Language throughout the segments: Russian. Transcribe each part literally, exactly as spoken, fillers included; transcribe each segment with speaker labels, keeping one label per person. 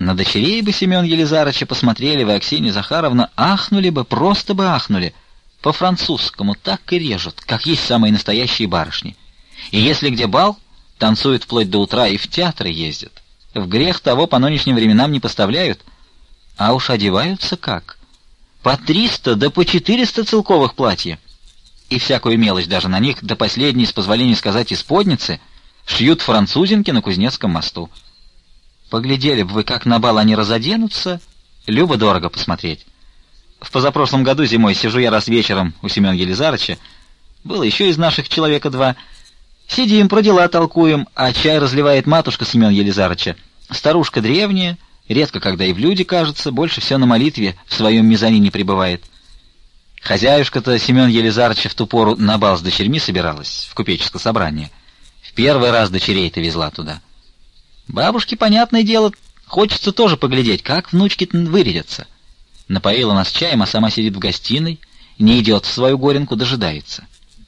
Speaker 1: На дочерей бы Семен Елизарыча посмотрели вы, Аксинья Захаровна, ахнули бы, просто бы ахнули. По-французскому так и режут, как есть самые настоящие барышни. И если где бал, танцуют вплоть до утра и в театры ездят. В грех того по нынешним временам не поставляют. А уж одеваются как? По триста да по четыреста целковых платья. И всякую мелочь даже на них, до последней, с позволения сказать, исподницы, шьют французинки на Кузнецком мосту. Поглядели бы вы, как на бал они разоденутся, любо-дорого посмотреть. В позапрошлом году зимой сижу я раз вечером у Семена Елизарыча, было еще из наших человека два. Сидим, про дела толкуем, а чай разливает матушка Семена Елизарыча. Старушка древняя, редко когда и в люди кажется, больше все на молитве в своем мезонине пребывает. Хозяюшка-то Семен Елизарыча в ту пору на бал с дочерьми собиралась, в купеческое собрание. В первый раз дочерей-то везла туда. Бабушке, понятное дело, хочется тоже поглядеть, как внучки-то вырядятся. Напоила нас чаем, а сама сидит в гостиной, не идет в свою горенку, дожидается.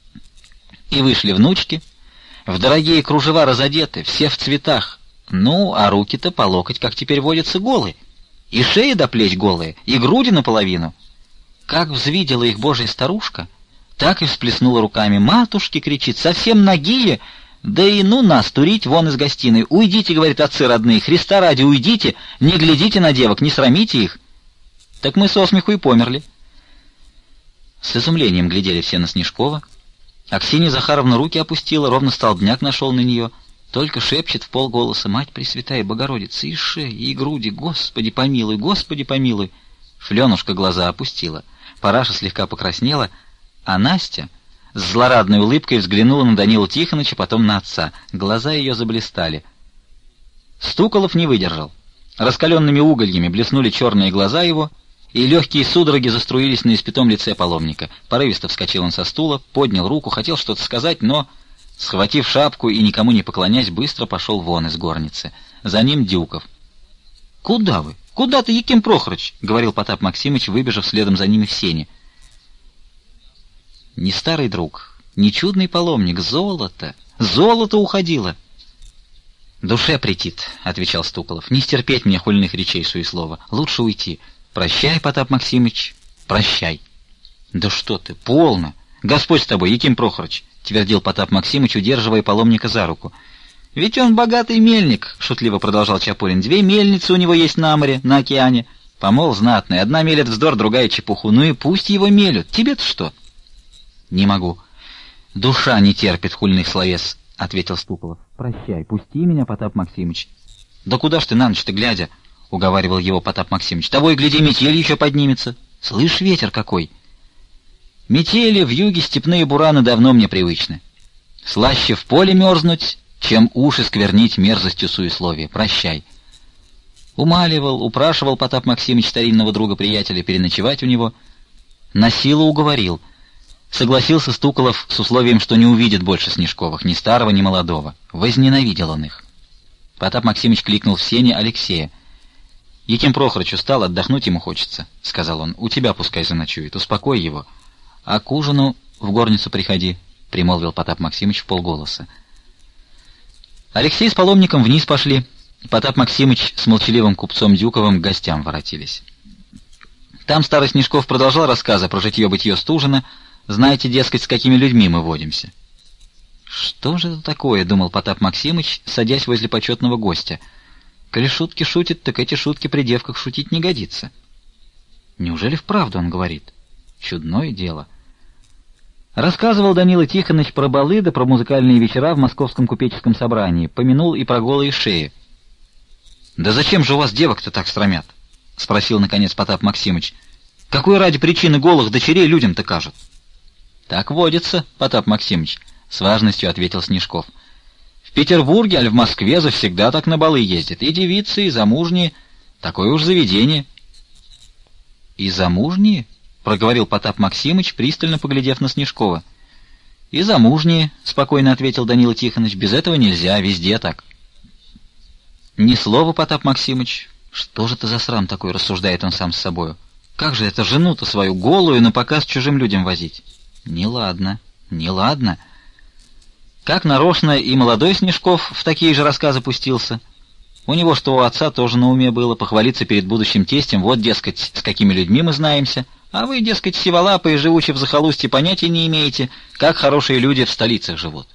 Speaker 1: И вышли внучки, в дорогие кружева разодеты, все в цветах. Ну, а руки-то по локоть, как теперь водятся, голые. И шея до плеч голые, и груди наполовину. Как взвидела их Божья старушка, так и всплеснула руками. «Матушки!» — кричит, «совсем нагие! Да и ну нас турить вон из гостиной! Уйдите, — говорит, — отцы родные, Христа ради, уйдите! Не глядите на девок, не срамите их!» Так мы со смеху и померли. С изумлением глядели все на Снежкова. Аксинья Захаровна руки опустила, ровно столбняк нашел на нее, только шепчет в полголоса: «Мать Пресвятая Богородица, и шея, и груди, Господи помилуй, Господи помилуй!» Фленушка глаза опустила, Параша слегка покраснела, а Настя с злорадной улыбкой взглянула на Данилу Тихоныча, потом на отца. Глаза ее заблистали. Стуколов не выдержал. Раскаленными угольями блеснули черные глаза его, и легкие судороги заструились на испятом лице паломника. Порывисто вскочил он со стула, поднял руку, хотел что-то сказать, но, схватив шапку и никому не поклонясь, быстро пошел вон из горницы. За ним Дюков. «Куда вы? Куда ты, Яким Прохорыч?» — говорил Потап Максимыч, выбежав следом за ними в сени. Не старый друг, не чудный паломник, золото, золото уходило. «Душе претит», — отвечал Стуколов, — «не стерпеть мне хульных речей суеслова. Лучше уйти. Прощай, Потап Максимыч, прощай». «Да что ты, полно! Господь с тобой, Яким Прохорыч», — твердил Потап Максимыч, удерживая паломника за руку. «Ведь он богатый мельник», — шутливо продолжал Чапурин. «Две мельницы у него есть на море, на океане. Помол знатный, одна мелет вздор, другая чепуху. Ну и пусть его мелют. Тебе-то что?» «Не могу. Душа не терпит хульных словес», — ответил Стуколов. «Прощай, пусти меня, Потап Максимыч». «Да куда ж ты на ночь-то глядя?» — уговаривал его Потап Максимыч. «Того и гляди, метель еще поднимется. Слышь, ветер какой!» «Метели, вьюги, степные бураны давно мне привычны. Слаще в поле мерзнуть, чем уши сквернить мерзостью суесловия. Прощай». Умаливал, упрашивал Потап Максимыч старинного друга-приятеля переночевать у него. Насилу уговорил. Согласился Стуколов с условием, что не увидит больше Снежковых, ни старого, ни молодого. Возненавидел он их. Потап Максимыч кликнул в сене Алексея. «Яким Прохорыч устал, отдохнуть ему хочется», — сказал он. «У тебя пускай заночует, успокой его. А к ужину в горницу приходи», — примолвил Потап Максимыч вполголоса. Алексей с паломником вниз пошли. Потап Максимыч с молчаливым купцом Дюковым к гостям воротились. Там старый Снежков продолжал рассказы про житье-бытье Стужина. Знаете, дескать, с какими людьми мы водимся. «Что же это такое?» — думал Потап Максимыч, садясь возле почетного гостя. «Коли шутки шутит, так эти шутки при девках шутить не годится». Неужели вправду он говорит? Чудное дело. Рассказывал Данила Тихоныч про балы да про музыкальные вечера в Московском купеческом собрании, помянул и про голые шеи. «Да зачем же у вас девок-то так срамят?» — спросил, наконец, Потап Максимыч. «Какой ради причины голых дочерей людям-то кажут?» «Так водится, Потап Максимыч», — с важностью ответил Снежков. «В Петербурге, аль в Москве завсегда так на балы ездят. И девицы, и замужние. Такое уж заведение». «И замужние?» — проговорил Потап Максимыч, пристально поглядев на Снежкова. «И замужние», — спокойно ответил Данила Тихоныч. «Без этого нельзя, везде так». «Ни слова, Потап Максимыч. Что же это за срам такой?» — рассуждает он сам с собою. «Как же это жену-то свою голую на показ чужим людям возить? Неладно, неладно». Как нарочно и молодой Снежков в такие же рассказы пустился. У него, что у отца, тоже на уме было похвалиться перед будущим тестем, вот, дескать, с какими людьми мы знаемся, а вы, дескать, сиволапые, живучи в захолустье, понятия не имеете, как хорошие люди в столицах живут.